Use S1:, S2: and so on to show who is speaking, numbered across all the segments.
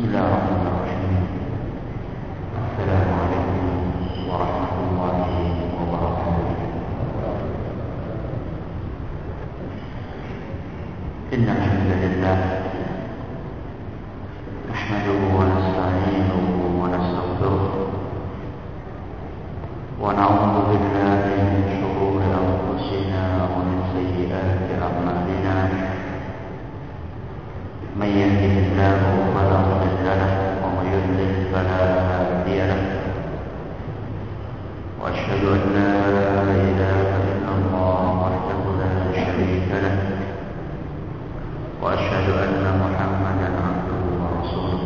S1: Bismillahirrahmanirrahim. Assalamualaikum warahmatullahi wabarakatuh. Innal hamdalillah nahmaduhu wa nasta'inuhu wa nastaghfiruh wa na'udzu billahi min shururi anfusina wa min sayyiati a'malina. من يهده الله فلا مضل له ومن يضلل فلا هادي له واشهد ان لا اله الا الله وحده لا شريك له واشهد ان محمدا عبده ورسوله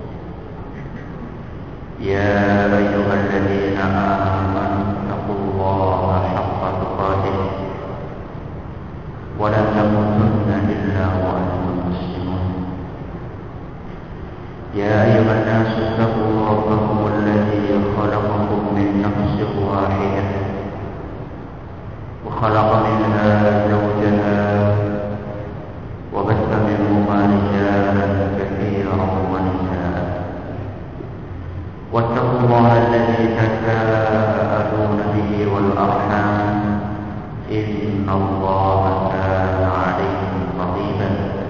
S1: يا ايها الذين امنوا اتقوا الله حق تقاته ولا تموتن الا وانتم مسلمون يا أيها الناس اتقوا ربكم الذي خلقكم من نفس واحدة وخلق منها زوجها وبث منهما رجالا كثيرا ونساء واتقوا الله الذي تساءلون به والأرحام إن الله كان عليكم رقيبا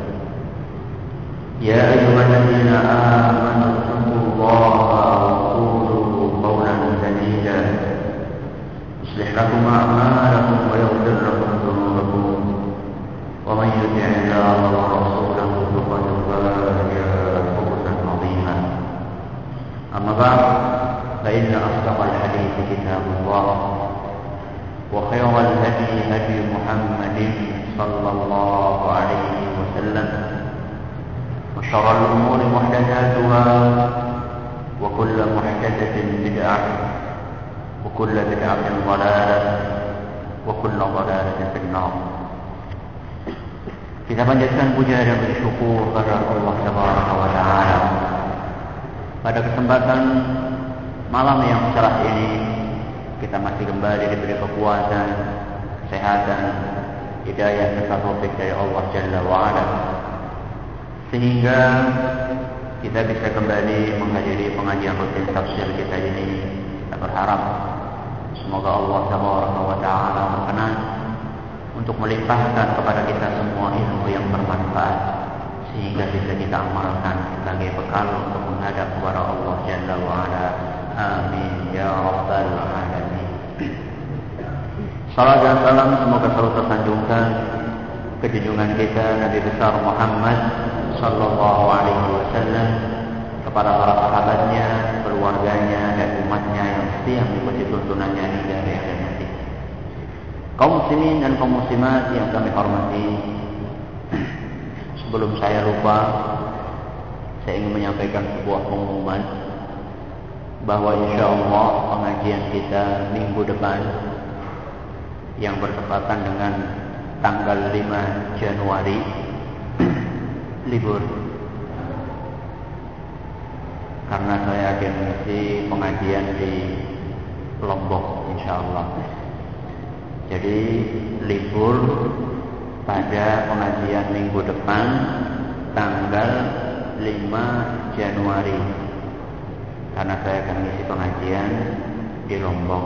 S1: يا أيها الذين آمنوا اتقوا الله وقولوا قولا سديدا يصلح لكم أعمالكم ويغفر لكم ذنوبكم ومن يطع الله ورسوله فقد فاز فوزا عظيما أما بعد فإن أصدق الحديث كتاب الله وخير الهدي هدي محمد صلى الله عليه وسلم وشر الأمور محدثاتها وكل محدثة بدعة وكل بدعة ضلالة وكل ضلالة في النار. Kita panjatkan puja dan bersyukur kepada Allah Subhanahu wa taala. Pada kesempatan malam yang cerah ini kita masih kembali diberi kekuatan, kesehatan, hidayah dan taufik dari Allah Jalla wa Ala, sehingga kita bisa kembali menghadiri pengajian rutin tafsir kita ini. Kita berharap semoga Allah Subhanahu wa taala berkenan untuk melimpahkan kepada kita semua ilmu yang bermanfaat sehingga bisa kita amalkan sebagai bekal untuk menghadap kepada Allah Jalla wa Ala. Amin ya rabbal alamin. Salam dan salam semoga selalu tersanjungkan kejunjungan kita Nabi besar Muhammad sallallahu alaihi wasallam kepada para sahabatnya, keluarganya dan umatnya yang setia mengikuti tuntunannya hingga akhir nanti. Kaum muslimin dan kaum muslimat yang kami hormati, sebelum saya lupa, saya ingin menyampaikan sebuah pengumuman bahwa insyaallah pengajian kita minggu depan yang bertepatan dengan tanggal 5 Januari libur, karena saya akan mengisi pengajian di Lombok insyaallah. Jadi libur pada pengajian minggu depan tanggal 5 Januari, karena saya akan mengisi pengajian di Lombok.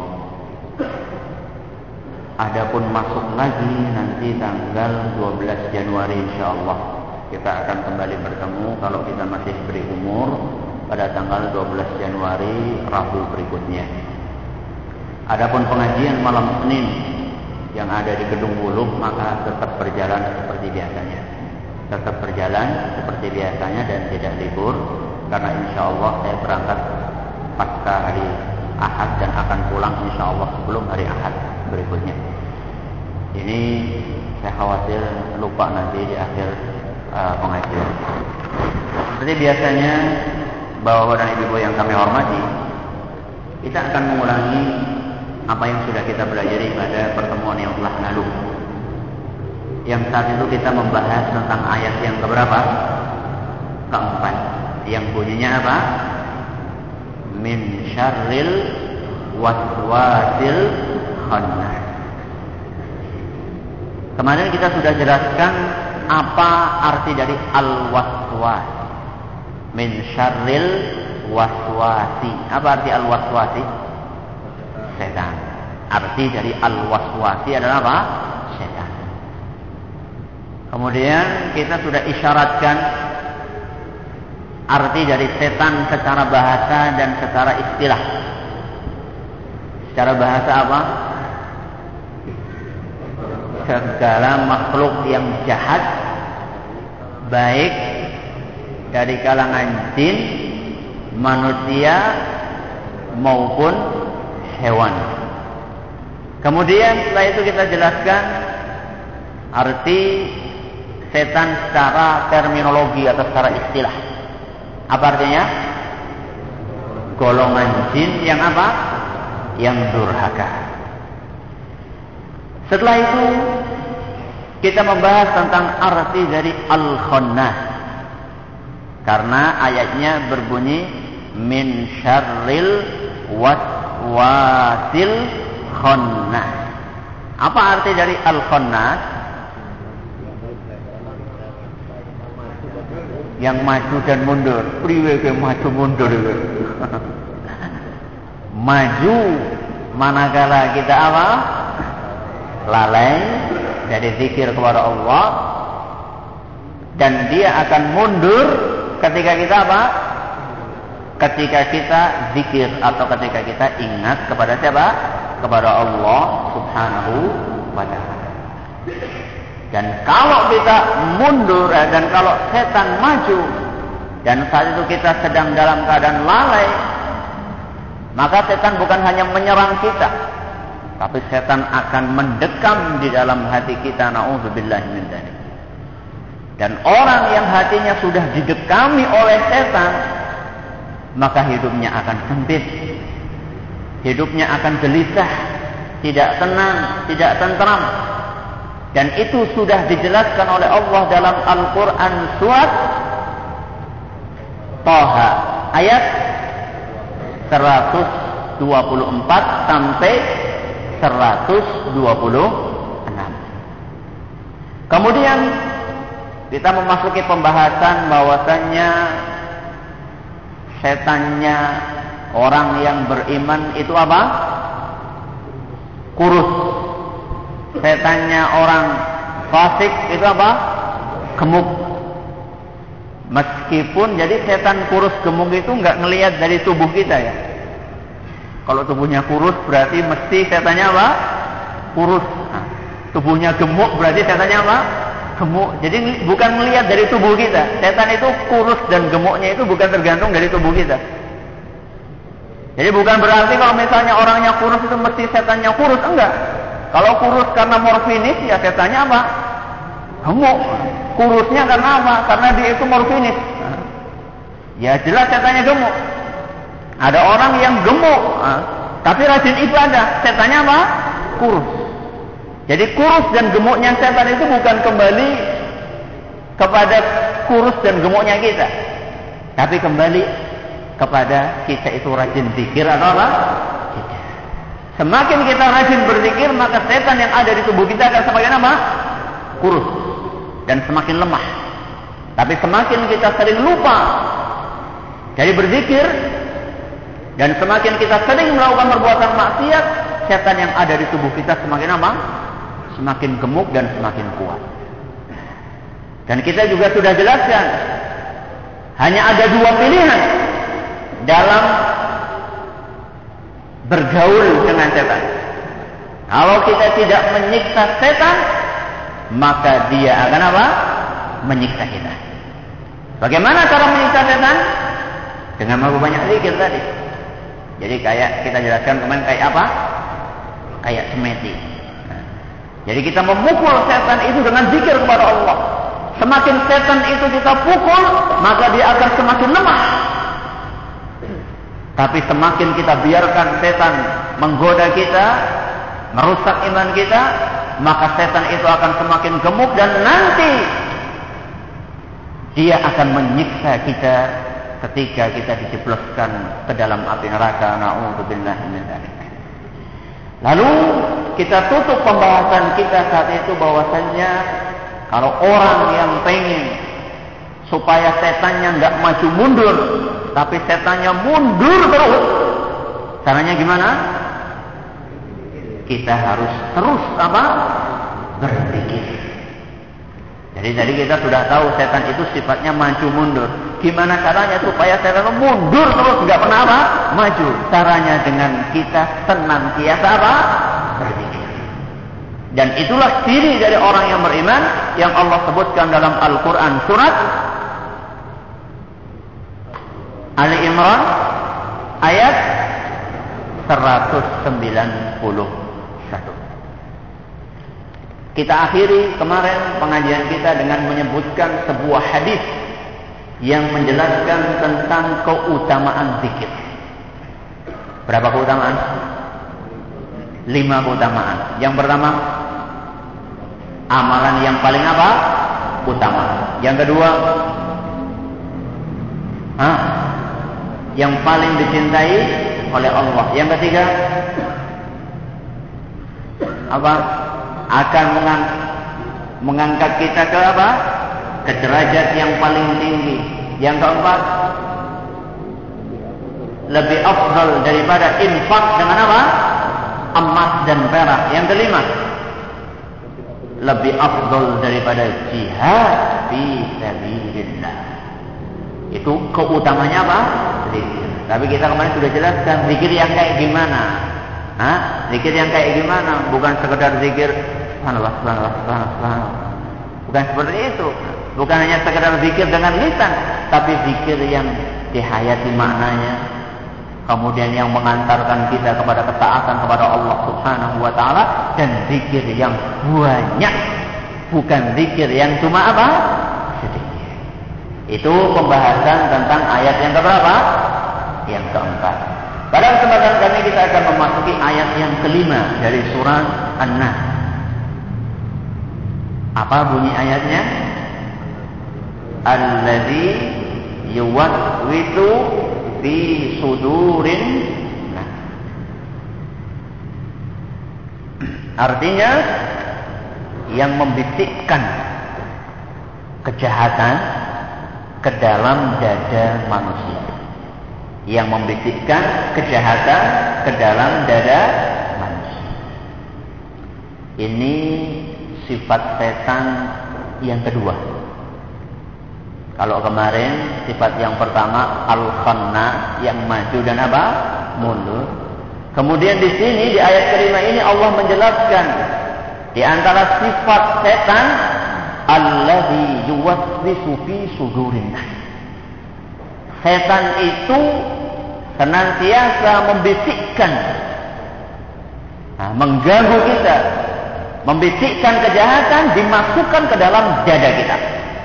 S1: Adapun masuk lagi nanti tanggal 12 Januari insyaallah kita akan kembali bertemu kalau kita masih beri umur pada tanggal 12 Januari Rabu berikutnya. Adapun pengajian malam Senin yang ada di Gedung Wuluk maka tetap berjalan seperti biasanya. Tetap berjalan seperti biasanya dan tidak libur, karena insyaallah saya berangkat pasca hari Ahad dan akan pulang insyaallah sebelum hari Ahad berikutnya. Ini saya khawatir lupa nanti di akhir pengajian. Seperti biasanya, Bapak dan Ibu yang kami hormati, kita akan mengulangi apa yang sudah kita pelajari pada pertemuan yang telah lalu. Yang saat itu kita membahas tentang ayat yang keberapa? Keempat. Yang bunyinya apa? Min syarril waswasil khannas. Kemarin kita sudah jelaskan apa arti dari al-waswas. Min syarril waswasi. Apa arti al-waswasi? Setan. Arti dari al-waswasi adalah apa? Setan. Kemudian kita sudah isyaratkan arti dari setan secara bahasa dan secara istilah. Secara bahasa apa? Segala makhluk yang jahat, baik dari kalangan jin, manusia maupun hewan. Kemudian setelah itu kita jelaskan arti setan secara terminologi atau secara istilah. Apa artinya? Golongan jin yang apa? Yang durhaka. Setelah itu kita membahas tentang arti dari al-khannas. Karena ayatnya berbunyi min syarril waswasil khannas. Apa arti dari al-khannas? Yang maju dan mundur. Priwe ke maju mundur itu. Maju manakala kita apa? Lalai dari zikir kepada Allah, dan dia akan mundur ketika kita apa? Ketika kita zikir atau ketika kita ingat kepada siapa? Kepada Allah Subhanahu wa ta'ala. Dan kalau kita mundur dan kalau setan maju dan saat itu kita sedang dalam keadaan lalai, maka setan bukan hanya menyerang kita, tapi setan akan mendekam di dalam hati kita. Na'udzubillahi min dzalik. Dan orang yang hatinya sudah didekami oleh setan, maka hidupnya akan sempit, hidupnya akan gelisah, tidak tenang, tidak tentram. Dan itu sudah dijelaskan oleh Allah dalam Al-Quran surat Thaha ayat 124 sampai 126. Kemudian kita memasuki pembahasan bahwasannya setannya orang yang beriman itu apa? Kurus. Setannya orang fasik itu apa? Gemuk. Meskipun jadi setan kurus gemuk itu nggak ngelihat dari tubuh kita ya. Kalau tubuhnya kurus berarti mesti setannya apa? Kurus. Nah, tubuhnya gemuk berarti setannya apa? Gemuk. Jadi bukan melihat dari tubuh kita. Setan itu kurus dan gemuknya itu bukan tergantung dari tubuh kita. Jadi bukan berarti kalau misalnya orangnya kurus itu mesti setannya kurus, enggak. Kalau kurus karena morfinis ya setannya apa? Gemuk. Kurusnya karena apa? Karena dia itu morfinis. Ya jelas setannya gemuk. Ada orang yang gemuk tapi rajin ibadah, setannya apa? Kurus. Jadi kurus dan gemuknya setan itu bukan kembali kepada kurus dan gemuknya kita, tapi kembali kepada kita itu rajin zikir atau apa? Semakin kita rajin berzikir, maka setan yang ada di tubuh kita akan semakin apa? Kurus dan semakin lemah. Tapi semakin kita sering lupa dari berzikir dan semakin kita sering melakukan perbuatan maksiat, setan yang ada di tubuh kita semakin apa? Semakin gemuk dan semakin kuat. Dan kita juga sudah jelaskan, hanya ada dua pilihan dalam bergaul dengan setan. Kalau kita tidak menyiksa setan, maka dia akan apa? Menyiksa kita. Bagaimana cara menyiksa setan? Dengan banyak zikir tadi. Jadi kayak kita jelaskan kemarin kayak apa? Kayak semeti. Jadi kita memukul setan itu dengan zikir kepada Allah. Semakin setan itu kita pukul, maka dia akan semakin lemah. Tapi semakin kita biarkan setan menggoda kita, merusak iman kita, maka setan itu akan semakin gemuk dan nanti dia akan menyiksa kita ketika kita dijebloskan ke dalam api neraka. Na'udzubillahi min dzalik. Lalu kita tutup pembahasan kita saat itu bahwasannya kalau orang yang pengen supaya setannya nggak maju mundur, tapi setannya mundur terus. Caranya gimana? Kita harus terus apa? Berzikir. Jadi tadi kita sudah tahu setan itu sifatnya maju mundur. Gimana caranya supaya setan mundur terus nggak pernah apa? Maju. Caranya dengan kita senantiasa apa? Berzikir. Dan itulah ciri dari orang yang beriman yang Allah sebutkan dalam Al-Quran surat Ali Imran ayat 191. Kita akhiri kemarin pengajian kita dengan menyebutkan sebuah hadis yang menjelaskan tentang keutamaan zikir. Berapa keutamaan? 5 keutamaan. Yang pertama, amalan yang paling apa? Utama. Yang kedua, yang paling dicintai oleh Allah. Yang ketiga, apa? Akan mengangkat kita ke apa? Ke derajat yang paling tinggi. Yang keempat, lebih afdal daripada infak dengan apa? Emas dan perak. Yang kelima, lebih afdal daripada jihad fi sabilillah. Itu keutamanya apa? Zikir. Tapi kita kemarin sudah jelaskan zikir yang kayak gimana. Zikir yang kayak gimana? Bukan sekedar zikir subhanallah, subhanallah, subhanallah, subhanallah. Bukan seperti itu. Bukan hanya sekedar zikir dengan lisan, tapi zikir yang dihayati maknanya, kemudian yang mengantarkan kita kepada ketaatan kepada Allah Subhanahu wa taala, dan zikir yang banyak, bukan zikir yang cuma apa? Sedikit. Itu pembahasan tentang ayat yang keberapa? Yang keempat. Pada kesempatan kami kita akan memasuki ayat yang kelima dari surah An-Nahl. Apa bunyi ayatnya? Alladzi yuwaswisu fi sudurin. Artinya yang membisikkan kejahatan ke dalam dada manusia. Yang membisikkan kejahatan ke dalam dada manusia. Ini sifat setan yang kedua. Kalau kemarin sifat yang pertama al-khanna, yang maju dan apa? Mundur. Kemudian di sini di ayat kelima ini Allah menjelaskan di antara sifat setan alladzi yuwaswisu fi sudurin nas. Setan itu senantiasa membisikkan, mengganggu kita, membisikkan kejahatan, dimasukkan ke dalam dada kita.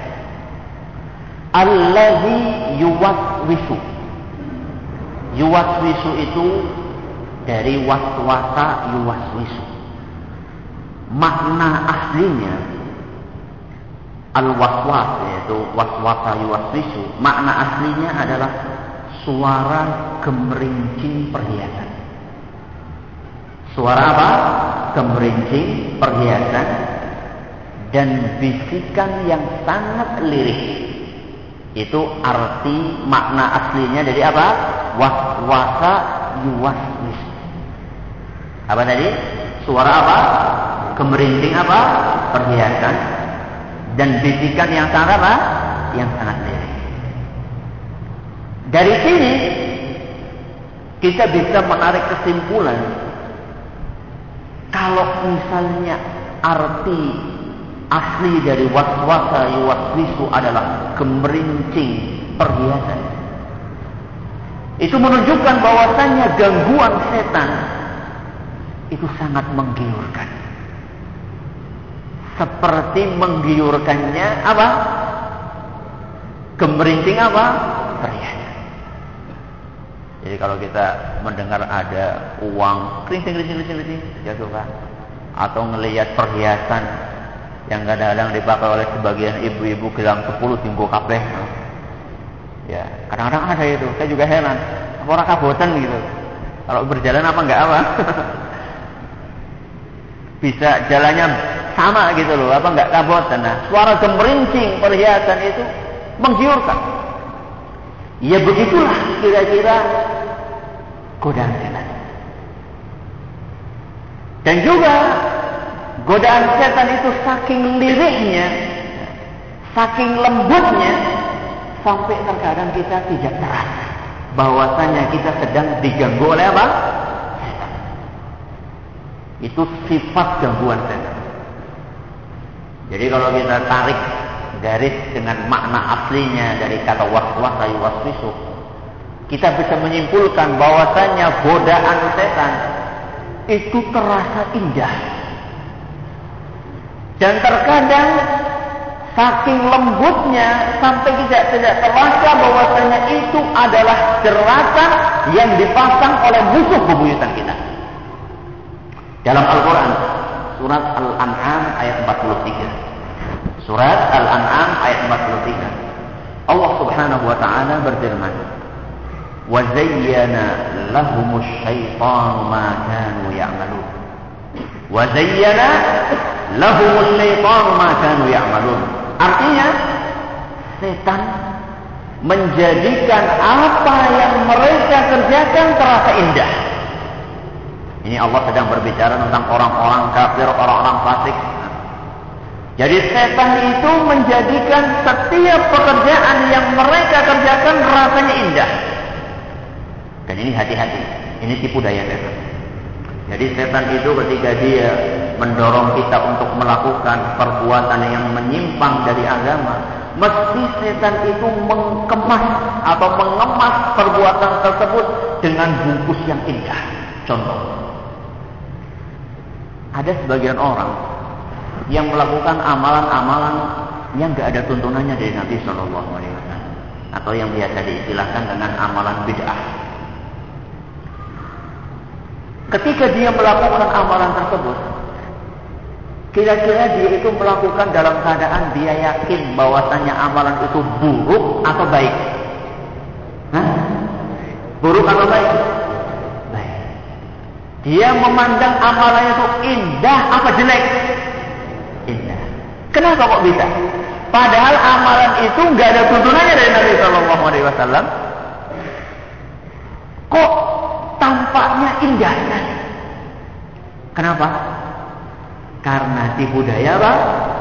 S1: Allazi yuwaswisu. Yuwaswisu itu dari waswasa yuwaswisu. Makna aslinya al-waswas, yaitu waswasa yuwaswisu. Makna aslinya adalah suara gemerincing perhiasan. Suara apa? Gemerincing perhiasan dan bisikan yang sangat lirih. Itu arti makna aslinya dari apa? Waswasa yuwaswisu. Apa tadi? Suara apa? Gemerincing apa? Perhiasan dan bisikan yang sangat apa? Yang sangat lirih. Dari sini kita bisa menarik kesimpulan kalau misalnya arti asli dari waswasa yuwaswisu adalah gemerincing perhiasan, itu menunjukkan bahwasannya gangguan setan itu sangat menggiurkan. Seperti menggiurkannya apa? Gemerincing apa? Perhiasan. Jadi kalau kita mendengar ada uang kerincing jatuhkan, atau ngelihat perhiasan yang kadang-kadang dipakai oleh sebagian ibu-ibu gelang 10 tinggu kabeh, ya kadang-kadang ada itu. Saya juga heran, apa orang kabotan gitu, kalau berjalan apa enggak apa bisa jalannya sama gitu loh, apa enggak kabotan. Nah, suara gemerincing perhiasan itu menggiurkan. Ya begitulah kira-kira godaan setan. Dan juga godaan setan itu saking lirihnya, saking lembutnya, sampai terkadang kita tidak terasa bahwasanya kita sedang diganggu oleh apa? Setan. Itu sifat gangguan setan. Jadi kalau kita tarik garis dengan makna aslinya dari kata waswasa yuwaswisu, kita bisa menyimpulkan bahwasanya godaan setan itu terasa indah. Dan terkadang saking lembutnya sampai tidak terasa bahwasanya itu adalah jeratan yang dipasang oleh musuh bebuyutan kita. Dalam Al-Quran, surat Al-An'am ayat 43. Surat Al-An'am ayat 43. Allah Subhanahu wa taala berfirman, "Wa zayyana lahumus syaitanu ma kanu ya'malun." Wa zayyana lahumus syaitanu ma kanu ya'malun. Artinya, setan menjadikan apa yang mereka kerjakan terasa indah. Ini Allah sedang berbicara tentang orang-orang kafir, orang-orang fasik. Jadi setan itu menjadikan setiap pekerjaan yang mereka kerjakan rasanya indah. Dan ini hati-hati, ini tipu daya setan. Jadi setan itu ketika dia mendorong kita untuk melakukan perbuatan yang menyimpang dari agama, mesti setan itu mengemas atau mengemas perbuatan tersebut dengan bungkus yang indah. Contoh, ada sebagian orang yang melakukan amalan-amalan yang gak ada tuntunannya dari Nabi Shallallahu Alaihi Wasallam, atau yang biasa diistilahkan dengan amalan bid'ah. Ketika dia melakukan amalan tersebut, kira-kira dia itu melakukan dalam keadaan dia yakin bahwasanya amalan itu buruk atau baik? Buruk atau baik? Baik. Dia memandang amalannya itu indah apa jelek? Indah. Kenapa kok bisa? Padahal amalan itu nggak ada tuntunannya dari Nabi Shallallahu Alaihi Wasallam. Kok tampaknya indah sekali? Kenapa? Karena tipu daya apa?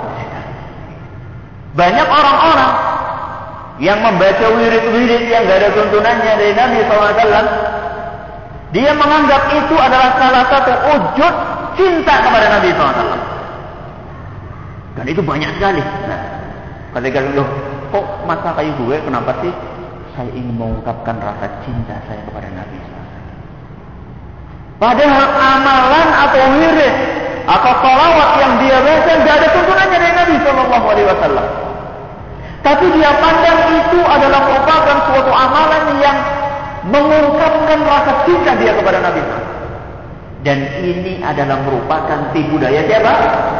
S1: Banyak orang-orang yang membaca wirid-wirid yang nggak ada tuntunannya dari Nabi SAW. Dia menganggap itu adalah salah satu wujud cinta kepada Nabi SAW. Dan itu banyak sekali. Nah, ketika loh, kok masa kayak gue, kenapa sih saya ingin mengungkapkan rasa cinta saya kepada Nabi SAW? Padahal amalan atau wirid atau salawat yang dia baca tidak ada tuntunannya dari Nabi Shallallahu Alaihi Wasallam. Tapi dia pandang itu adalah merupakan suatu amalan yang mengungkapkan rasa cinta dia kepada Nabi SAW. Dan ini adalah merupakan tipu daya siapa?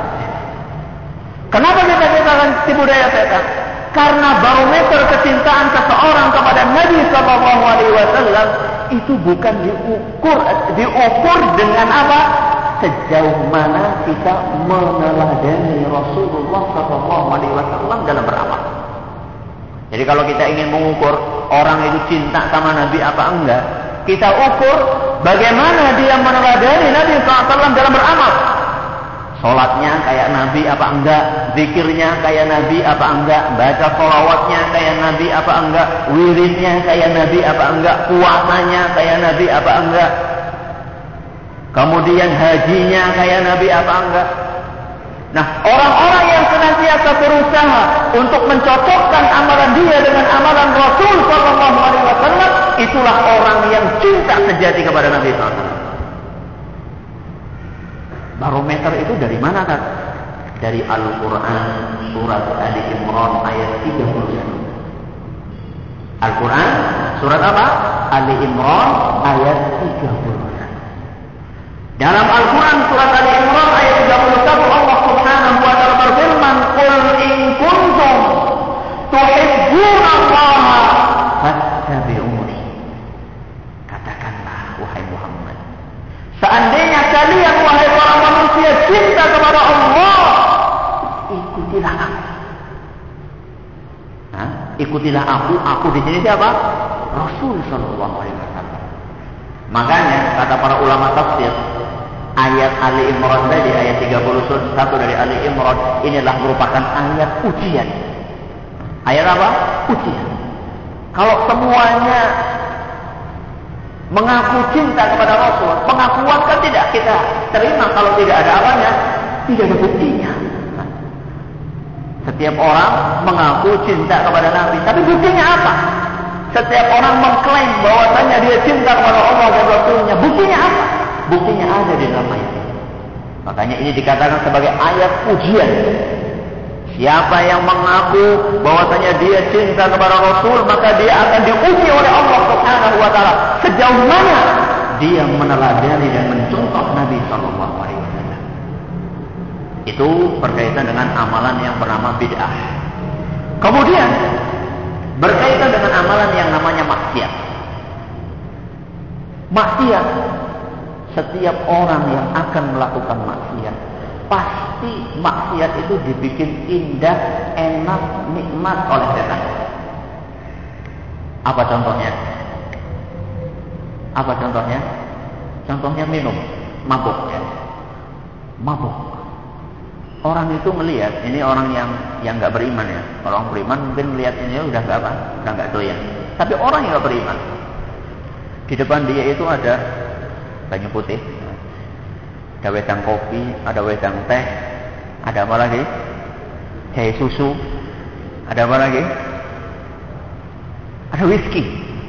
S1: Kenapa kita katakan tipu daya setan? Karena barometer kecintaan seseorang kepada Nabi Shallallahu Alaihi Wasallam itu bukan diukur dengan apa? Sejauh mana kita meneladani Rasulullah Shallallahu Alaihi Wasallam dalam beramal. Jadi kalau kita ingin mengukur orang itu cinta sama Nabi apa enggak, kita ukur bagaimana dia meneladani Nabi SAW dalam beramal. Sholatnya kayak Nabi apa enggak, zikirnya kayak Nabi apa enggak, baca sholawatnya kayak Nabi apa enggak, wiridnya kayak Nabi apa enggak, puasanya kayak Nabi apa enggak, kemudian hajinya kayak Nabi apa enggak. Nah, orang-orang yang senantiasa berusaha untuk mencocokkan amalan dia dengan amalan Rasul Sallallahu Alaihi Wasallam, itulah orang yang cinta sejati kepada Nabi SAW. Barometer itu dari mana kan? Dari Al-Quran surat Ali Imran ayat 31. Al-Quran surat apa? Ali Imran ayat 31. Dalam Al-Quran surat Ali Imran ayat 31 Allah Subhanahu wa taala berfirman, "Qul in kuntum tuhibbunallaha fattabi'uni." Katakanlah wahai Muhammad, seandainya kalian wahai para manusia cinta kepada Allah, ikutilah aku. Ikutilah aku di sini siapa? Rasul sallallahu alaihi wasallam. Makanya kata para ulama tafsir, ayat Ali Imran tadi, ayat 31 dari Ali Imran, inilah merupakan ayat ujian. Ayat apa? Ujian. Kalau semuanya mengaku cinta kepada Rasul, pengakuan kan tidak kita terima kalau tidak ada apanya, tidak ada buktinya. Setiap orang mengaku cinta kepada Nabi, tapi buktinya apa? Setiap orang mengklaim bahwasanya dia cinta kepada Allah dan Rasulnya, buktinya apa? Buktinya ada di dalam ayat. Makanya ini dikatakan sebagai ayat ujian. Siapa yang mengaku bahwasanya dia cinta kepada Rasul, maka dia akan diuji oleh Allah Subhanahu wa taala sejauh mana dia meneladani dan mencontoh Nabi sallallahu alaihi wasallam. Itu berkaitan dengan amalan yang bernama bid'ah. Kemudian berkaitan dengan amalan yang namanya maksiat. Maksiat, setiap orang yang akan melakukan maksiat, pasti maksiat itu dibikin indah, enak, nikmat oleh setan. Apa contohnya? Apa contohnya? Contohnya minum, mabuk. Mabuk. Orang itu melihat, ini orang yang nggak beriman ya. Orang beriman mungkin melihat ini udah nggak doyan. Tapi orang yang nggak beriman, di depan dia itu ada banyu putih, ada wedang kopi, ada wedang teh, ada apa lagi? Jahe susu, ada apa lagi? Ada whisky.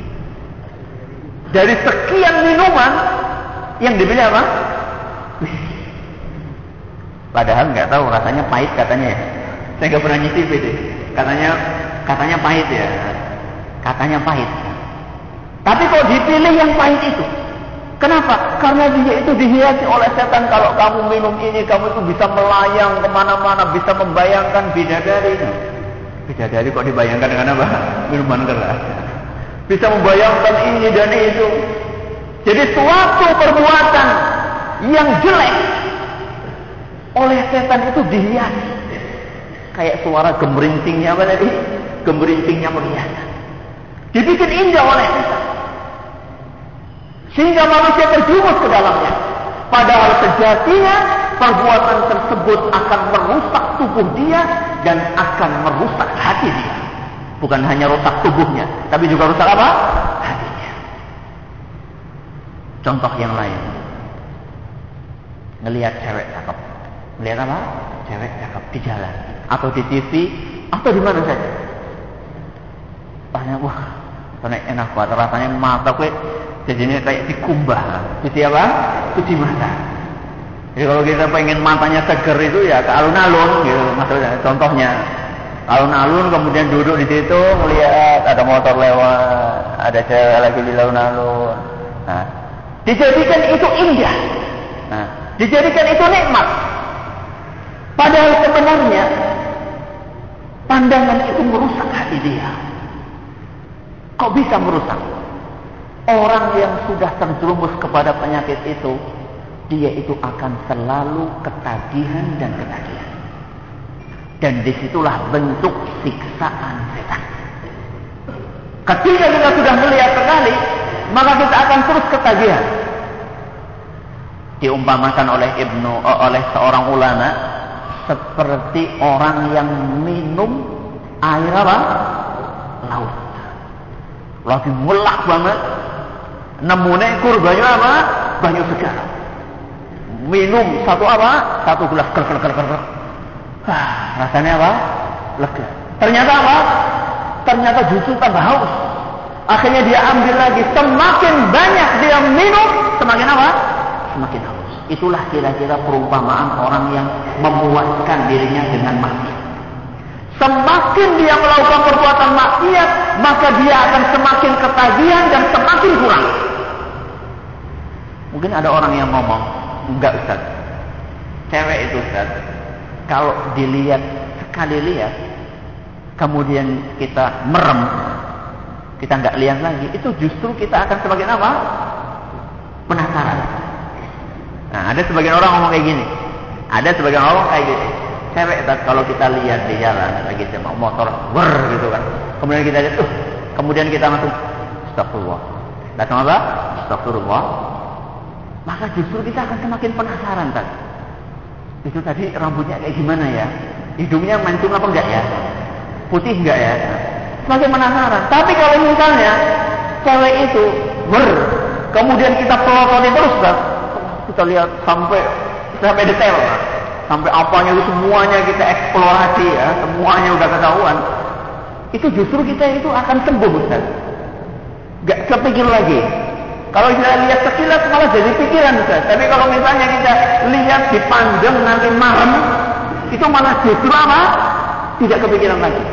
S1: Dari sekian minuman yang dipilih apa? Whisky. Padahal nggak tahu rasanya pahit katanya ya. Saya nggak pernah nyicip itu. Katanya pahit ya. Katanya pahit. Tapi kok dipilih yang pahit itu? Kenapa? Karena dia itu dihiasi oleh setan. Kalau kamu minum ini, kamu itu bisa melayang kemana-mana, bisa membayangkan bidadari. Bidadari kok dibayangkan dengan apa? Minuman keras. Bisa membayangkan ini dan itu. Jadi suatu perbuatan yang jelek oleh setan itu dihiasi. Kayak suara gemerintingnya apa tadi? Gemerintingnya perhiasan. Dibikin indah oleh setan. Sehingga manusia terjumus ke dalamnya. Padahal sejatinya perbuatan tersebut akan merusak tubuh dia dan akan merusak hati dia. Bukan hanya rusak tubuhnya, tapi juga rusak apa? Hatinya. Contoh yang lain. Ngelihat cewek cakep. Ngelihat apa? Cewek cakep di jalan. Atau di TV. Atau di mana saja. Tanya, wah, enak banget. Rasanya mata gue jadinya kayak dikumbah. Cuci apa? Cuci mata. Jadi kalau kita pengen matanya seger itu ya ke alun-alun gitu. Maksudnya, contohnya. Alun-alun kemudian duduk di situ melihat ada motor lewat. Ada cewek lagi di alun-alun. Nah, dijadikan itu indah. Nah, dijadikan itu nikmat. Padahal sebenarnya pandangan itu merusak hati dia. Kok bisa merusak? Orang yang sudah terjerumus kepada penyakit itu, dia itu akan selalu ketagihan dan ketagihan. Dan disitulah bentuk siksaan setan. Ketika kita sudah melihat sekali, maka kita akan terus ketagihan. Diumpamakan oleh seorang ulama seperti orang yang minum air apa? Laut. Lagi ngelak banget. Nemune kur banyu apa? Banyu segar. Minum satu apa? Satu gelas ker. Rasanya apa? Lega. Ternyata apa? Ternyata justru tambah haus. Akhirnya dia ambil lagi. Semakin banyak dia minum, semakin apa? Semakin haus. Itulah kira-kira perumpamaan orang yang memuaskan dirinya dengan maksiat. Semakin dia melakukan perbuatan maksiat, maka dia akan semakin ketagihan dan semakin kurang. Mungkin ada orang yang ngomong, enggak Ustaz, cewek itu Ustaz, kalau dilihat sekali lihat, kemudian kita merem, kita enggak lihat lagi, itu justru kita akan semakin apa? Penasaran. Nah, ada sebagian orang ngomong kayak gini. Ada sebagian orang kayak gini. Cewek kalau kita lihat di jalan lagi sama motor, wer gitu kan. Kemudian kita lihat, kemudian kita langsung astagfirullah. Datang apa? Astagfirullah. Maka justru kita akan semakin penasaran tadi. Itu tadi rambutnya kayak gimana ya? Hidungnya mancung apa enggak ya? Putih enggak ya? Semakin penasaran. Tapi kalau misalnya cewek itu kemudian kita pelototi terus kan, kita lihat sampai detail kan? Sampai apanya itu semuanya kita eksplorasi ya, semuanya udah ketahuan. Itu justru kita itu akan sembuh Ustaz. Gak kepikir lagi. Kalau kita lihat sekilas malah jadi pikiran Ustaz. Tapi kalau misalnya kita lihat dipandang nanti malam, itu malah justru apa? Tidak kepikiran lagi.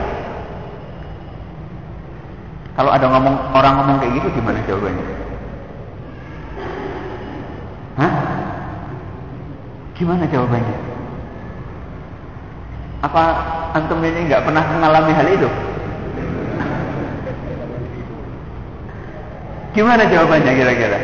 S1: Kalau ada orang ngomong kayak gitu, gimana jawabannya? Hah? Gimana jawabannya? Apa antum ini nggak pernah mengalami hal itu? Gimana jawabannya kira-kira?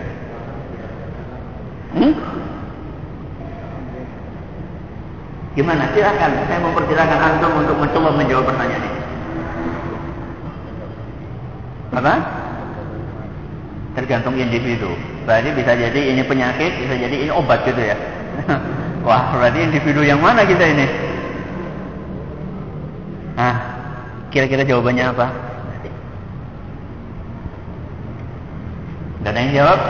S1: Gimana? Silakan, saya mempersilahkan antum untuk mencoba menjawab pertanyaan ini. Apa? Tergantung individu. Berarti bisa jadi ini penyakit, bisa jadi ini obat gitu ya. Wah, berarti individu yang mana kita ini? Nah, kira-kira jawabannya apa? Dan yang jawab,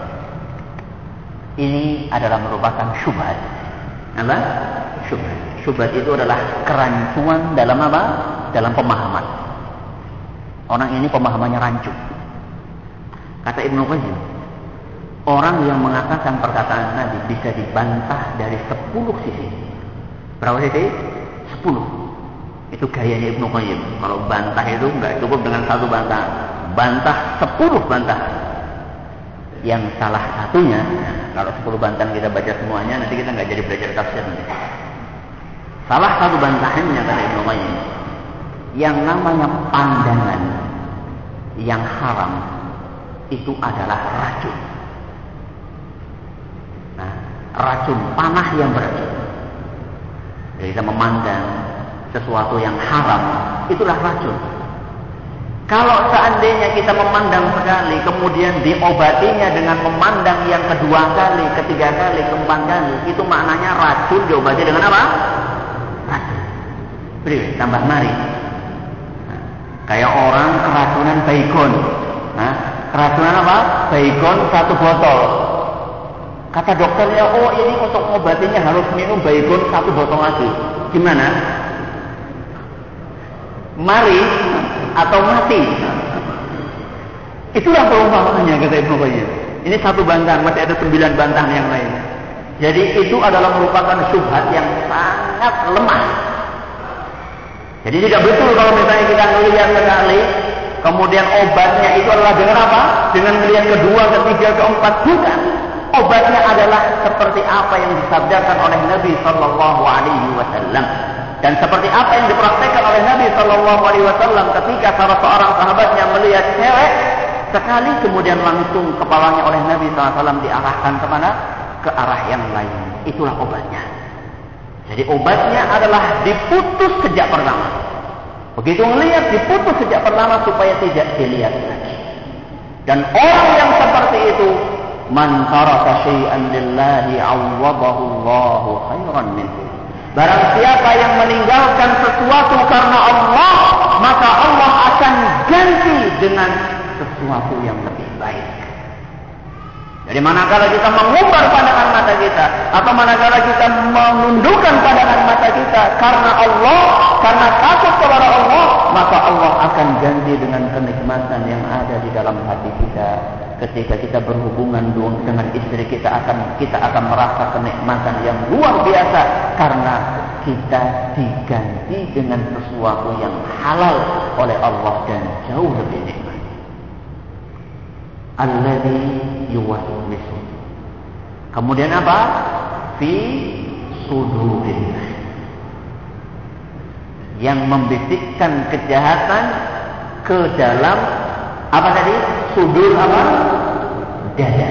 S1: ini adalah merupakan syubhat. Apa? Syubhat. Syubhat itu adalah kerancuan dalam apa? Dalam pemahaman. Orang ini pemahamannya rancu. Kata Ibnu Qayyim, orang yang mengatakan perkataan Nabi bisa dibantah dari 10 sisi. Berapa sisi? 10. Itu gayanya Ibnu Qayyim. Kalau bantah itu nggak cukup dengan satu bantah. Bantah 10 bantah. Yang salah satunya, kalau 10 bantahan kita baca semuanya, nanti kita nggak jadi belajar tafsir nanti. Salah satu bantahannya kata Ibnu Qayyim, yang namanya pandangan yang haram itu adalah racun. Nah, racun panah yang beracun. Jadi kita memandang sesuatu yang haram, itulah racun. Kalau seandainya kita memandang sekali, kemudian diobatinya dengan memandang yang kedua kali, ketiga kali, keempat kali, itu maknanya racun diobati dengan apa? Racun. Beri, tambah mari. Nah, kayak orang keracunan baygon. Nah, keracunan apa? Baygon 1 botol. Kata dokternya, oh ini untuk mengobatinya harus minum baygon 1 botol lagi. Gimana? Mari atau mati. Itulah perumpamaannya kata Ibnu Qayyim. Ini 1 bantahan, masih ada 9 bantahan yang lain. Jadi itu adalah merupakan syubhat yang sangat lemah. Jadi tidak betul kalau misalnya kita melihat sekali, kemudian obatnya itu adalah dengan apa? Dengan melihat kedua, ketiga, keempat. Bukan. Obatnya adalah seperti apa yang disabdakan oleh Nabi Sallallahu Alaihi Wasallam. Dan seperti apa yang dipraktekkan oleh Nabi Sallallahu Alaihi Wasallam ketika salah seorang sahabatnya melihat cewek sekali, kemudian langsung kepalanya oleh Nabi SAW diarahkan kemana? Ke arah yang lain. Itulah obatnya. Jadi obatnya adalah diputus sejak pertama. Begitu melihat diputus sejak pertama supaya tidak dilihat lagi. Dan orang yang seperti itu, man taraka syai'an lillahi 'awwadahu Allahu khairan minhu. Barang siapa yang meninggalkan sesuatu karena Allah, maka Allah akan ganti dengan sesuatu yang lebih baik. Jadi manakala kita mengumbar pandangan mata kita, atau manakala kita menundukkan pandangan mata kita karena Allah, karena takut kepada Allah, maka Allah akan ganti dengan kenikmatan yang ada di dalam hati kita. Ketika kita berhubungan dengan istri kita akan merasa kenikmatan yang luar biasa karena kita diganti dengan sesuatu yang halal oleh Allah dan jauh lebih nikmat. Alladzi yuwaswisu. Kemudian apa? Fi sudurin. Yang membisikkan kejahatan ke dalam apa tadi? Sudur apa? Dada.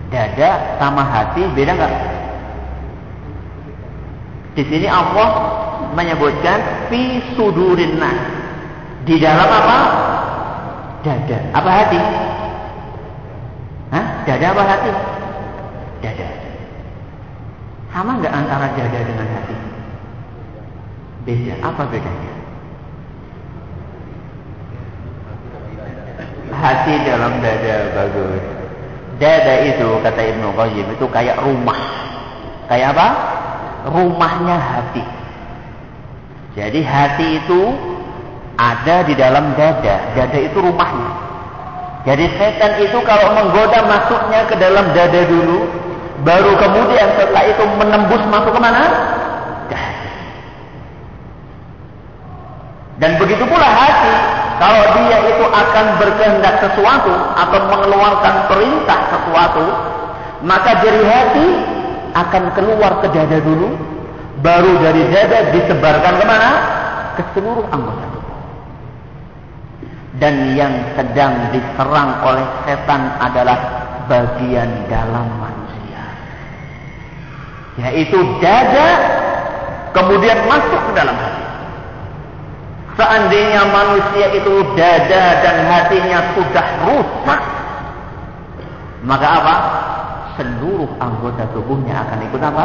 S1: Dada sama hati beda nggak? Di sini Allah menyebutkan fi sudurin nas. Di dalam apa? Dada. Apa hati? Hah? Dada apa hati? Dada. Sama nggak antara dada dengan hati? Beda. Apa bedanya? Hati dalam dada bagus. Dada itu kata Ibnu Qayyim itu kayak rumah. Kayak apa? Rumahnya hati. Jadi hati itu ada di dalam dada. Dada itu rumahnya. Jadi setan itu kalau menggoda masuknya ke dalam dada dulu, baru kemudian setelah itu menembus masuk ke mana? Ke hati. Dan begitu pula hati, kalau dia itu akan berkehendak sesuatu atau mengeluarkan perintah sesuatu, maka dari hati akan keluar ke dada dulu, baru dari dada disebarkan kemana? Ke seluruh anggota tubuh. Dan yang sedang diserang oleh setan adalah bagian dalam manusia, yaitu dada, kemudian masuk ke dalam hati. Seandainya manusia itu dada dan hatinya sudah rusak, maka apa? Seluruh anggota tubuhnya akan ikut apa?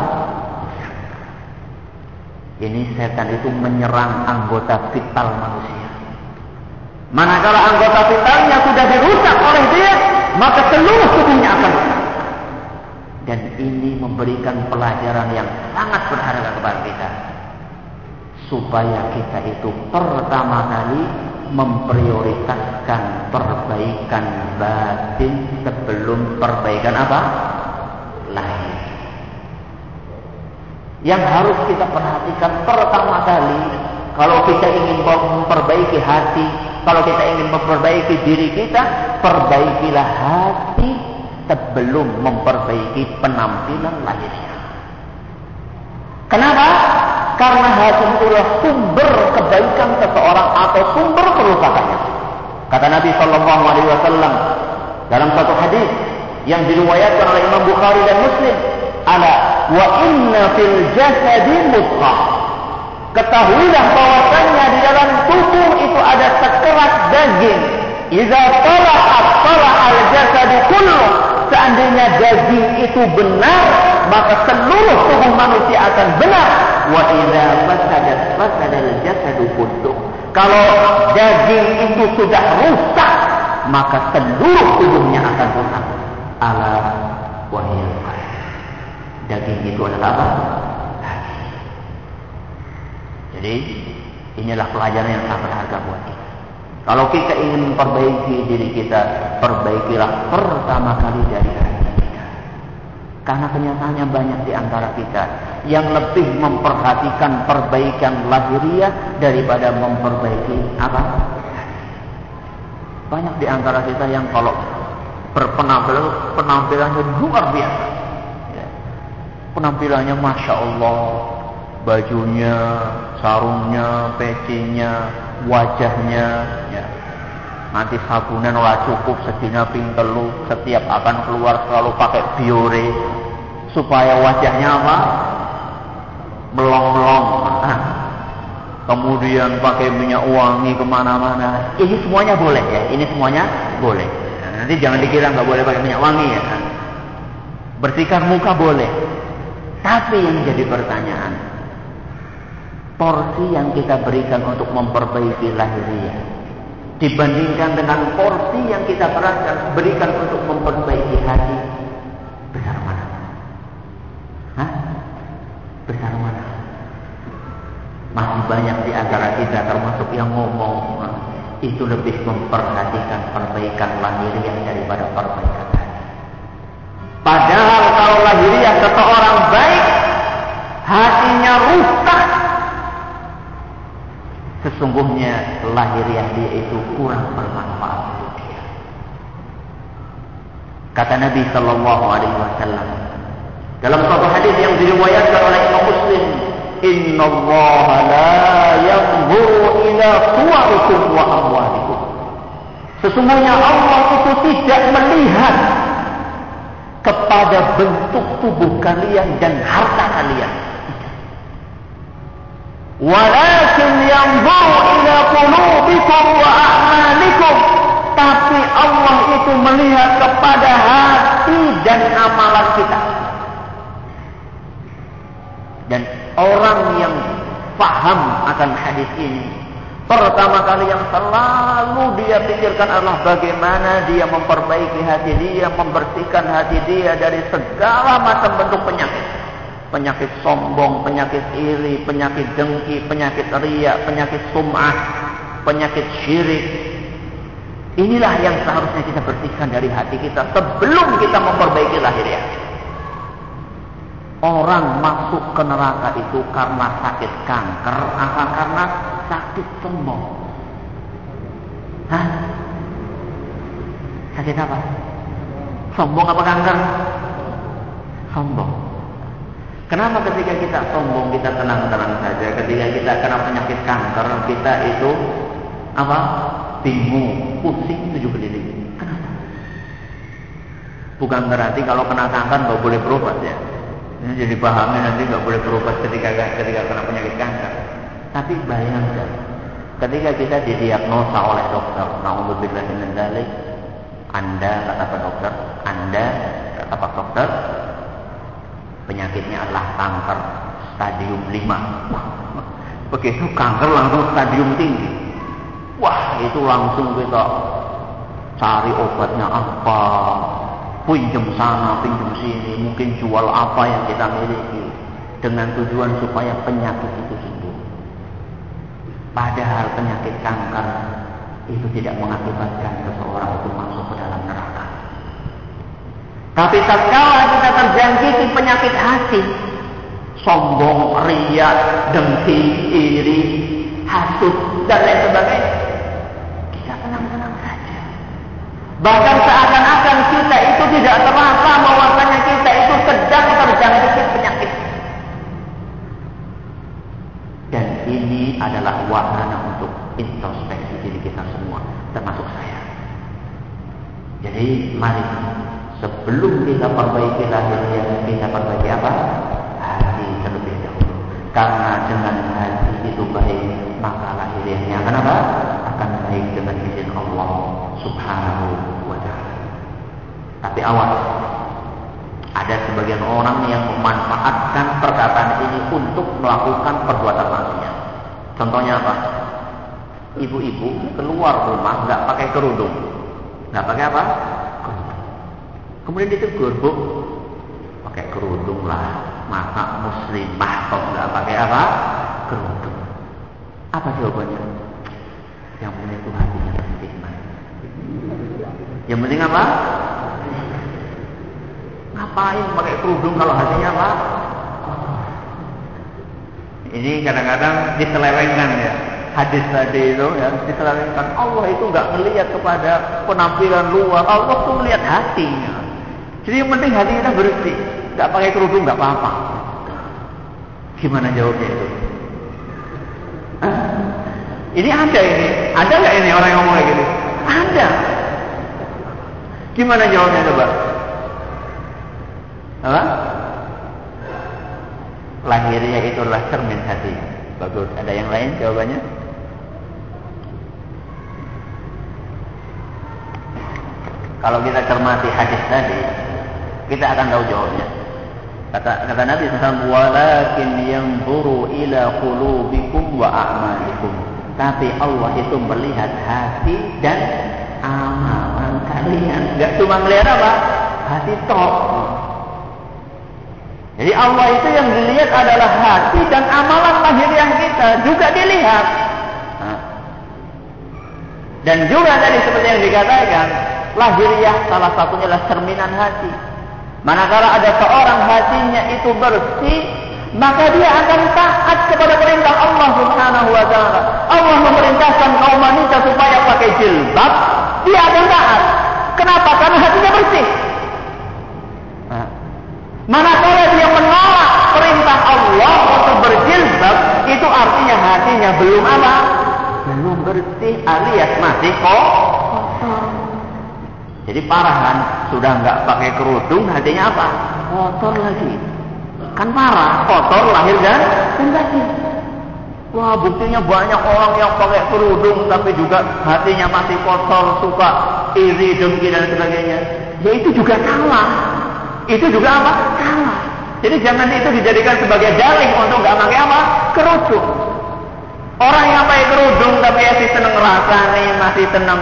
S1: Ini setan itu menyerang anggota vital manusia. Manakala anggota vitalnya sudah dirusak oleh dia, maka seluruh tubuhnya akan rusak. Dan ini memberikan pelajaran yang sangat berharga kepada kita, supaya kita itu pertama kali memprioritaskan perbaikan batin sebelum perbaikan apa? Lahir. Yang harus kita perhatikan pertama kali, kalau kita ingin memperbaiki hati, kalau kita ingin memperbaiki diri kita, perbaikilah hati sebelum memperbaiki penampilan lahirnya. Kenapa? Karena hati itulah sumber kebaikan seseorang atau sumber kerusakannya. Kata Nabi Shallallahu Alaihi Wasallam dalam satu hadis yang diriwayatkan oleh Imam Bukhari dan Muslim, ala wa inna fil jasadi mudghah. Ketahuilah bahwasannya di dalam tubuh itu ada sekerat daging. Idza tala'at tala'al jasadu kulluh. Seandainya daging itu benar, maka seluruh tubuh manusia akan benar. Wa idza fasadat fasadal jasadu kulluh. Kalau daging itu sudah rusak, maka seluruh tubuhnya akan rusak. Ala wahiyal qalb. Daging itu adalah apa? Hati. Jadi inilah pelajaran yang sangat berharga buat kita. Kalau kita ingin memperbaiki diri kita, perbaikilah pertama kali dari hati kita. Karena kenyataannya banyak di antara kita yang lebih memperhatikan perbaikan lahiriah daripada memperbaiki apa? Banyak di antara kita yang kalau penampilannya luar biasa. Penampilannya Masya Allah, bajunya, sarungnya, pecinya, wajahnya, ya. Nanti sabunan ora cukup sedina ping telu, setiap akan keluar selalu pakai biore supaya wajahnya apa? Melong-melong. Kemudian pakai minyak wangi kemana-mana. Ini semuanya boleh ya, ini semuanya boleh. Nanti jangan dikira nggak boleh pakai minyak wangi ya. Bersihkan muka boleh. Tapi yang jadi pertanyaan, porsi yang kita berikan untuk memperbaiki lahiriah dibandingkan dengan porsi yang kita berikan untuk memperbaiki hati, besar mana? Hah? Besar mana? Masih banyak di antara kita termasuk yang ngomong itu lebih memperhatikan perbaikan lahiriah daripada perbaikan hati. Padahal kalau lahiriah seseorang baik, hatinya rusak, sesungguhnya lahiriah dia itu kurang bermanfaat untuk dia. Kata Nabi Shallallahu Alaihi Wasallam dalam satu hadis yang diriwayatkan oleh Imam Muslim, Inna Allah la yanzuru ila suwarikum wa amwalikum. Sesungguhnya Allah itu tidak melihat kepada bentuk tubuh kalian dan harta kalian. Walakin yanzuru ila qulubikum wa a'malikum. Tapi Allah itu melihat kepada hati dan amalan kita. Dan orang yang paham akan hadis ini, pertama kali yang selalu dia pikirkan adalah bagaimana dia memperbaiki hati dia, membersihkan hati dia dari segala macam bentuk penyakit. Penyakit sombong, penyakit iri, penyakit dengki, penyakit riya, penyakit sum'ah, penyakit syirik. Inilah yang seharusnya kita bersihkan dari hati kita sebelum kita memperbaiki lahiriah. Orang masuk ke neraka itu karena sakit kanker atau karena sakit sombong? Hah? Sakit apa? Sombong apa kanker? Sombong. Kenapa ketika kita sombong kita tenang-tenang saja, ketika kita kena penyakit kanker kita itu apa? Bingung, pusing 7 keliling. Kenapa? Bukan berarti kalau kena kanker nggak boleh berobat ya. Ini jadi pahami nanti nggak boleh berobat ketika kena penyakit kanker. Tapi bayangkan, ketika kita didiagnosa oleh dokter, na'udzubillah min dzalik, Anda kata Pak Dokter, Anda kata Pak Dokter, penyakitnya adalah kanker stadium 5. Wah, begitu kanker langsung stadium tinggi. Wah, itu langsung kita cari obatnya apa, pinjam sana, pinjam sini, mungkin jual apa yang kita miliki dengan tujuan supaya penyakit itu sembuh. Padahal penyakit kanker itu tidak mengakibatkan seseorang itu masuk ke dalam neraka. Tapi tatkala kita terjangkiti penyakit hati, sombong, riya, dengki, iri, hasud dan lain sebagainya, kita tenang-tenang saja. Bahkan seakan-akan kita itu tidak terasa bahwasanya kita itu sedang terjangkiti penyakit. Dan ini adalah wahana untuk introspeksi diri kita semua, termasuk saya. Jadi mari sebelum kita perbaiki lahiriah, kita perbaiki apa? Hati terlebih dahulu. Karena dengan hati itu baik, maka lahiriahnya akan apa? Akan baik dengan izin Allah Subhanahu wa ta'ala. Tapi awas, ada sebagian orang yang memanfaatkan perkataan ini untuk melakukan perbuatan maksiat. Contohnya apa? Ibu-ibu keluar rumah nggak pakai kerudung, nggak pakai apa? Kemudian ditegur, Bu, pakai kerudung lah, masa muslimah kok nggak pakai apa? Kerudung. Apa jawabannya? Yang penting itu hatinya bersih, Mas. Yang penting apa? Ngapain pakai kerudung kalau hatinya apa? Ini kadang-kadang diselewengkan ya. Hadis tadi itu ya, diselewengkan. Allah itu nggak melihat kepada penampilan luar, Allah tuh melihat hatinya. Jadi yang penting hati kita bersih, nggak pakai kerudung nggak apa-apa. Gimana jawabnya itu? Hah? Ini ada nggak ini orang yang ngomong kayak gini? Ada. Gimana jawabnya coba? Apa? Lahiriah itu adalah cermin hati. Bagus. Ada yang lain jawabannya? Kalau kita cermati hadis tadi, kita akan tahu jawabnya. Kata Nabi SAW, walakin yanzuru ila qulubikum wa a'malikum. Tapi Allah itu melihat hati dan amalan kalian. Enggak cuma melihat apa? Hati tok. Jadi Allah itu yang dilihat adalah hati dan amalan lahiriah kita juga dilihat. Dan juga tadi seperti yang dikatakan, lahiriah salah satunya adalah cerminan hati. Manakala ada seorang hatinya itu bersih, maka dia akan taat kepada perintah Allah Subhanahu wa ta'ala. Allah memerintahkan kaum wanita supaya pakai jilbab, dia akan taat. Kenapa? Karena hatinya bersih. Manakala dia menolak perintah Allah untuk berjilbab, itu artinya hatinya belum apa? Belum bersih alias masih kotor. Jadi parah kan? Sudah nggak pakai kerudung, hatinya apa? Kotor lagi. Kan parah, kotor lahir dan batin. Wah, buktinya banyak orang yang pakai kerudung tapi juga hatinya masih kotor, suka iri, dengki dan sebagainya. Ya itu juga salah. Itu juga apa? Salah. Jadi jangan itu dijadikan sebagai dalih untuk nggak pakai apa? Kerudung. Orang yang pakai kerudung tapi masih seneng rasanya, masih seneng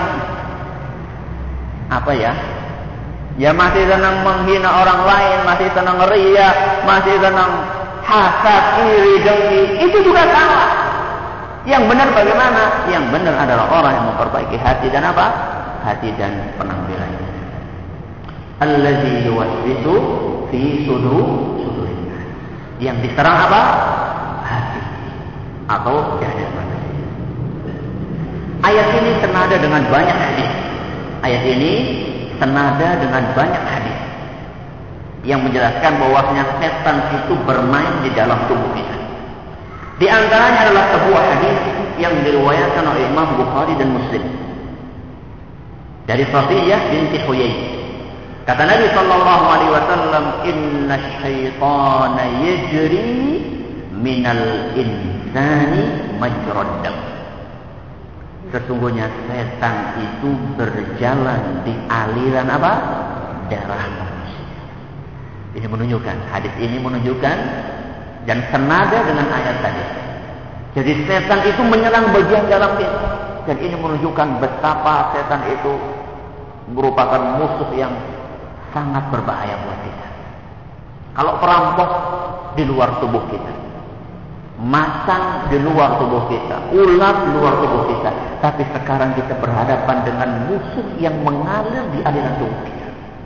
S1: apa ya? Ya masih senang menghina orang lain, masih senang riya, masih senang hasad, iri, dengki. Itu juga salah. Yang benar bagaimana? Yang benar adalah orang yang memperbaiki hati dan apa? Hati dan penampilannya. Allazi yuwaswisu fi sudurin. Yang diserang apa? Hati atau dada manusia. Ayat ini senada dengan banyak hadis. Ayat ini senada dengan banyak hadis yang menjelaskan bahwasanya setan itu bermain di dalam tubuh kita. Di antaranya adalah sebuah hadis yang diriwayatkan oleh Imam Bukhari dan Muslim dari Safiyah binti Huyai. Kata Nabi sallallahu alaihi wasallam, "Inna syaitana yajri minal insani majrad dam." Sesungguhnya setan itu berjalan di aliran apa? Darah manusia. Ini menunjukkan, hadis ini menunjukkan dan senada dengan ayat tadi. Jadi setan itu menyerang bagian dalam kita. Dan ini menunjukkan betapa setan itu merupakan musuh yang sangat berbahaya buat kita. Kalau perampok di luar tubuh kita, macan di luar tubuh kita, ular di luar tubuh kita. Tapi sekarang kita berhadapan dengan musuh yang mengalir di aliran tubuh kita.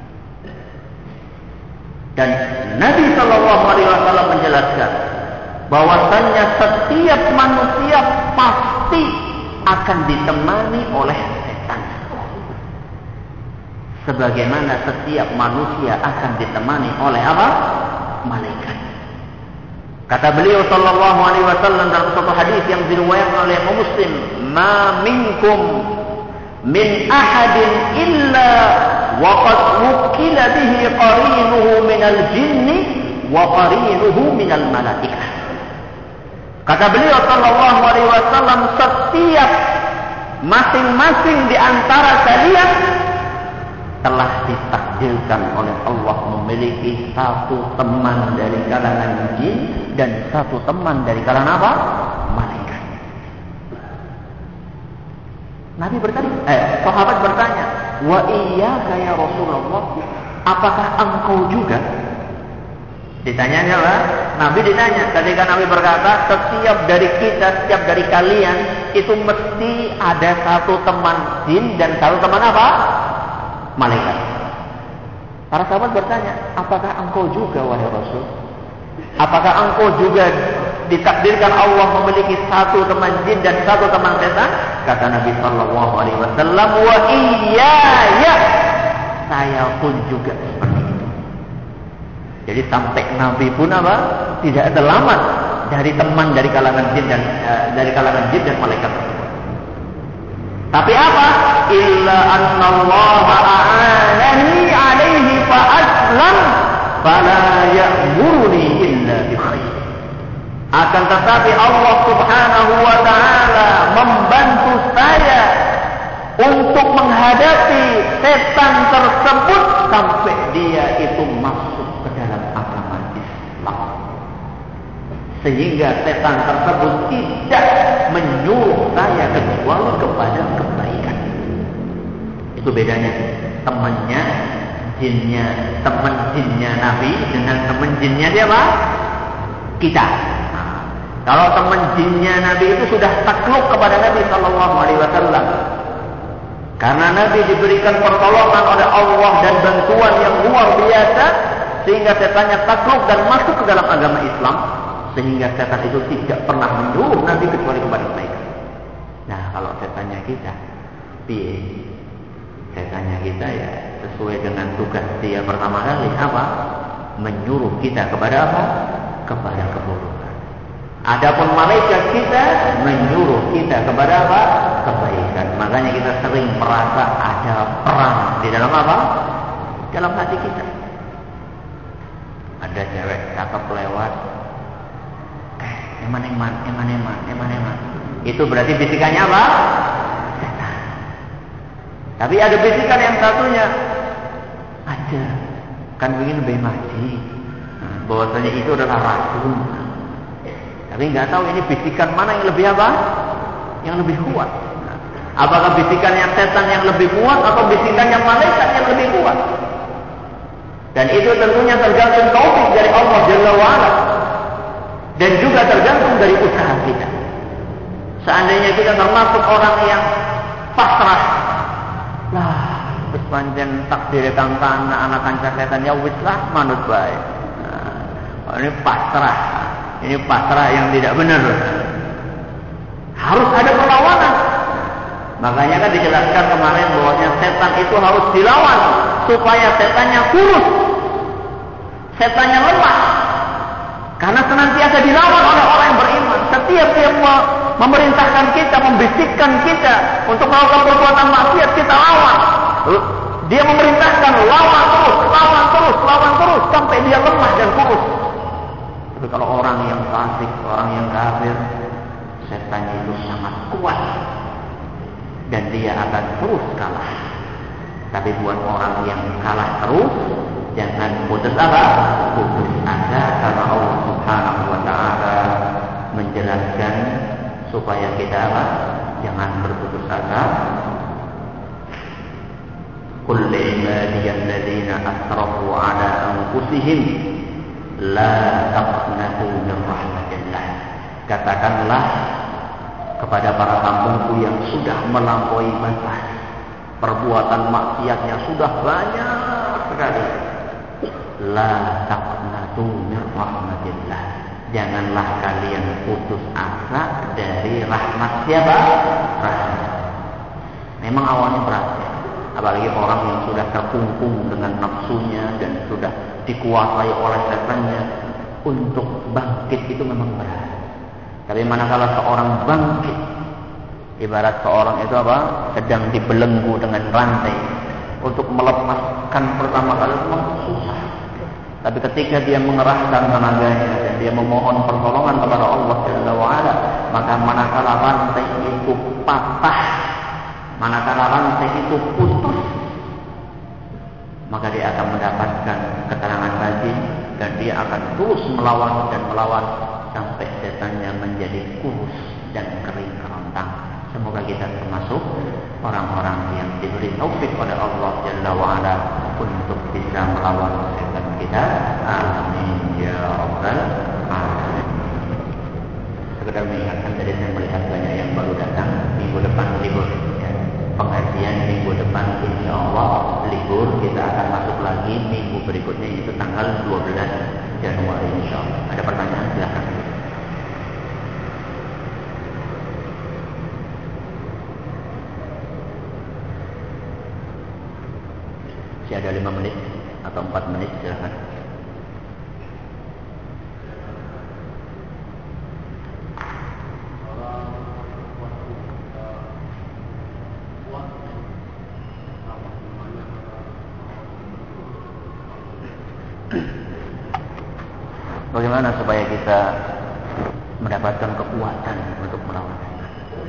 S1: Dan Nabi SAW menjelaskan bahwasannya setiap manusia pasti akan ditemani oleh setan. Sebagaimana setiap manusia akan ditemani oleh apa? Malaikat. Kata beliau sallallahu alaihi wasallam dalam satu hadis yang diriwayatkan oleh Muslim, "Ma minkum min ahadin illa wa qad wukila bihi qarinuhu minal jinni wa qarinuhu minal malaikah." Kata beliau sallallahu alaihi wasallam, setiap masing-masing di antara kalian telah ditakdirkan oleh Allah memiliki satu teman dari kalangan jin dan satu teman dari kalangan apa? Malaikat. Nabi bertanya, sahabat bertanya, "Wa iyyaka ya Rasulullah, apakah engkau juga?" Ditanya apa? Nabi ditanya. Ketika Nabi berkata, setiap dari kita, setiap dari kalian itu mesti ada satu teman jin dan satu teman apa? Malaikat. Para sahabat bertanya, apakah engkau juga wahai Rasul? Apakah engkau juga ditakdirkan Allah memiliki satu teman jin dan satu teman setan? Kata Nabi sallallahu alaihi wasallam, "Wa iyaya." Saya pun juga seperti itu. Jadi sampai Nabi pun apa? Tidak selamat dari teman dari kalangan jin dan malaikat tersebut. Tapi apa? Illa annallaha a'anani alaihi fa aslam fala ya'muruni illa bi khair. Akan tetapi Allah Subhanahu wa taala membantu saya untuk menghadapi setan tersebut sampai dia itu masuk ke dalam agama Islam. Sehingga setan tersebut tidak menyuruh saya kecuali kepada kebaikan. Itu bedanya temannya jinnya, teman jinnya Nabi dengan teman jinnya siapa? Kita. Kalau teman jinnya Nabi itu sudah takluk kepada Nabi sallallahu alaihi wasallam. Karena Nabi diberikan pertolongan oleh Allah dan bantuan yang luar biasa sehingga setannya takluk dan masuk ke dalam agama Islam, sehingga setan itu tidak pernah menyuruh Nabi kecuali kepada kebaikan. Nah, kalau setannya kita, piye? Setannya kita ya sesuai dengan tugas dia pertama kali apa? Menyuruh kita kepada apa? Kepada keburukan. Adapun malaikat kita menyuruh kita kepada apa? Kebaikan. Makanya kita sering merasa ada perang di dalam apa? Dalam hati kita. Ada cewek cakep lewat, eman. Itu berarti bisikannya apa? Setan. Tapi ada bisikan yang satunya. Ada. Kan ingin lebih maju. Bahwasanya itu adalah rasul. Tapi nggak tahu ini bisikan mana yang lebih apa? Yang lebih kuat. Apakah bisikan yang setan yang lebih kuat atau bisikan yang malaikat yang lebih kuat? Dan itu tentunya tergantung taufik dari Allah Jalla wa'ala. Dan juga tergantung dari usaha kita. Seandainya kita termasuk orang yang pasrah, lah, sepanjang takdir kangkang anak kanca setan ya wis lah manut baik. Nah, ini pasrah yang tidak benar. Harus ada perlawanan. Makanya kan dijelaskan kemarin bahwanya setan itu harus dilawan supaya setannya kurus, setannya lemah. Karena senantiasa dilawan oleh orang yang beriman. Setiap dia memerintahkan kita, membisikkan kita untuk melakukan perbuatan maksiat, kita lawan. Dia memerintahkan lawan terus sampai dia lemah dan kurus. Tapi kalau orang yang fasik, orang yang kafir, setannya itu sangat kuat dan dia akan terus kalah. Tapi buat orang yang kalah terus, jangan putus asa, karena Allah Subhanahu wa taala menjelaskan supaya kita jangan berputus asa. Qul li'ibadiyalladzina asrafu 'ala anfusihim la taqnatu min rahmatillah. Katakanlah kepada para hamba-Ku yang sudah melampaui batas, perbuatan maksiatnya sudah banyak sekali. La taqnatu min rahmatillah. Janganlah kalian putus asa dari rahmat siapa? Rahmat. Memang awalnya berat ya. Apalagi orang yang sudah terkungkung dengan nafsunya dan sudah dikuasai oleh setannya, untuk bangkit itu memang berat. Tapi manakala seorang bangkit, ibarat seorang itu sedang dibelenggu dengan rantai, untuk melepaskan pertama kali memang susah. Tapi ketika dia mengerahkan tenaganya dan dia memohon pertolongan kepada Allah Jalla wa'ala, maka manakala rantai itu patah, manakala rantai itu putus, maka dia akan mendapatkan keterangan batin dan dia akan terus melawan sampai setannya menjadi kurus dan kering kerontang. Semoga kita termasuk orang-orang yang diberi taufik oleh Allah Jalla wa'ala untuk bisa melawan setan kita. Amin ya rabbal alamin. Sekedar mengingatkan, tadi saya melihat banyak yang baru datang. Minggu depan libur ya. Pengajian minggu depan insya Allah libur. Kita akan masuk lagi minggu berikutnya, itu tanggal 12 Januari insya Allah. Ada pertanyaan? Silakan. Masih ada 5 menit atau 4 menit, silakan. Bagaimana supaya kita mendapatkan kekuatan untuk melawan setan?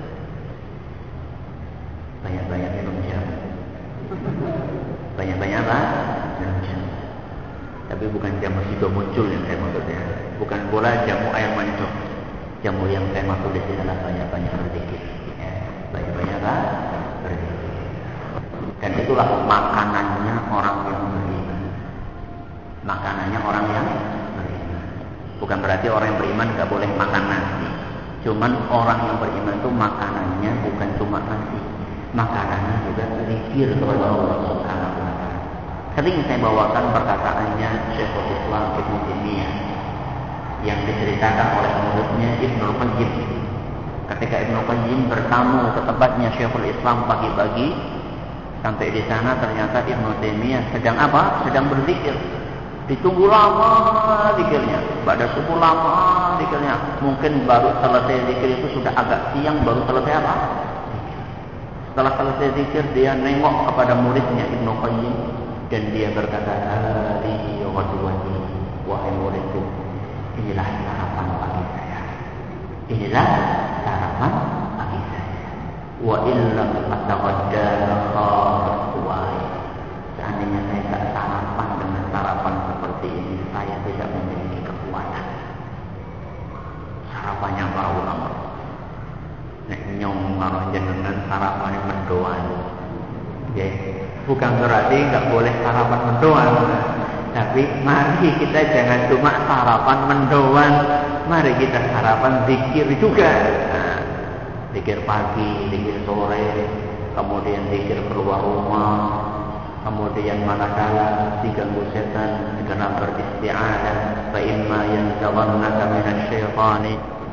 S1: Banyak-banyak minum jamu. Banyak-banyak minum jamu. Tapi bukan jamu sido muncul yang saya maksudnya. Bukan pula jamu air mancung. Jamu yang saya maksud di sini adalah banyak-banyak berzikir. Ya, banyak-banyak berzikir. Dan itulah makanannya orang yang beriman. Makanannya orang yang beriman. Bukan berarti orang yang beriman nggak boleh makan nasi. Cuman orang yang beriman itu makanannya bukan cuma nasi. Makanannya juga zikir kepada Allah Subhanahu wa taala. Sering saya bawakan perkataannya Syekhul Islam Ibnu Taimiyah yang diceritakan oleh muridnya Ibnu Qayyim. Ketika Ibnu Qayyim bertamu ke tempatnya Syekhul Islam pagi-pagi, sampai di sana ternyata Ibnu Taimiyah sedang sedang berzikir. Ditunggu lama zikirnya, pada subuh lama zikirnya. Mungkin baru selesai zikir itu sudah agak siang, baru selesai Setelah selesai zikir, dia nengok kepada muridnya Ibnu Qayyim dan dia berkata, "Hadihi ghadwati, wahai muridku, inilah sarapan pagi saya." inilah sarapan pagi saya. Wa illam ataghadda kharatuwai. Seandainya saya tak sarapan dengan sarapan seperti ini, saya tidak memiliki kekuatan. Sarapannya para ulama. Nek nyong karo jenengan sarapannya mendoan. Ya, bukan berarti enggak boleh sarapan mendoan. Tapi mari kita jangan cuma sarapan mendoan. Mari kita sarapan zikir juga. Nah, zikir pagi, zikir sore, kemudian zikir keluar rumah, kemudian manakala diganggu setan, segera beristi'adzah. Fa imma yanzaghannaka minasyaitani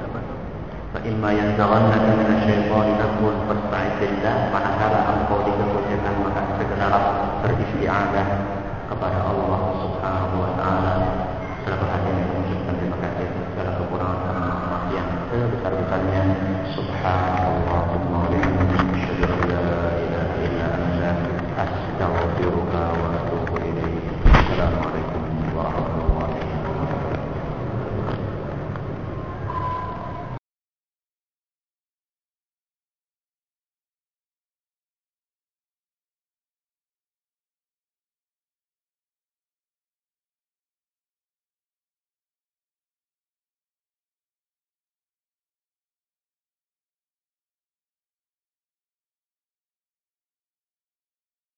S1: nazghun fasta'idz billah. Manakala engkau diganggu setan, maka segeralah beristi'adzah kepada Allah Subhanahu wa taala.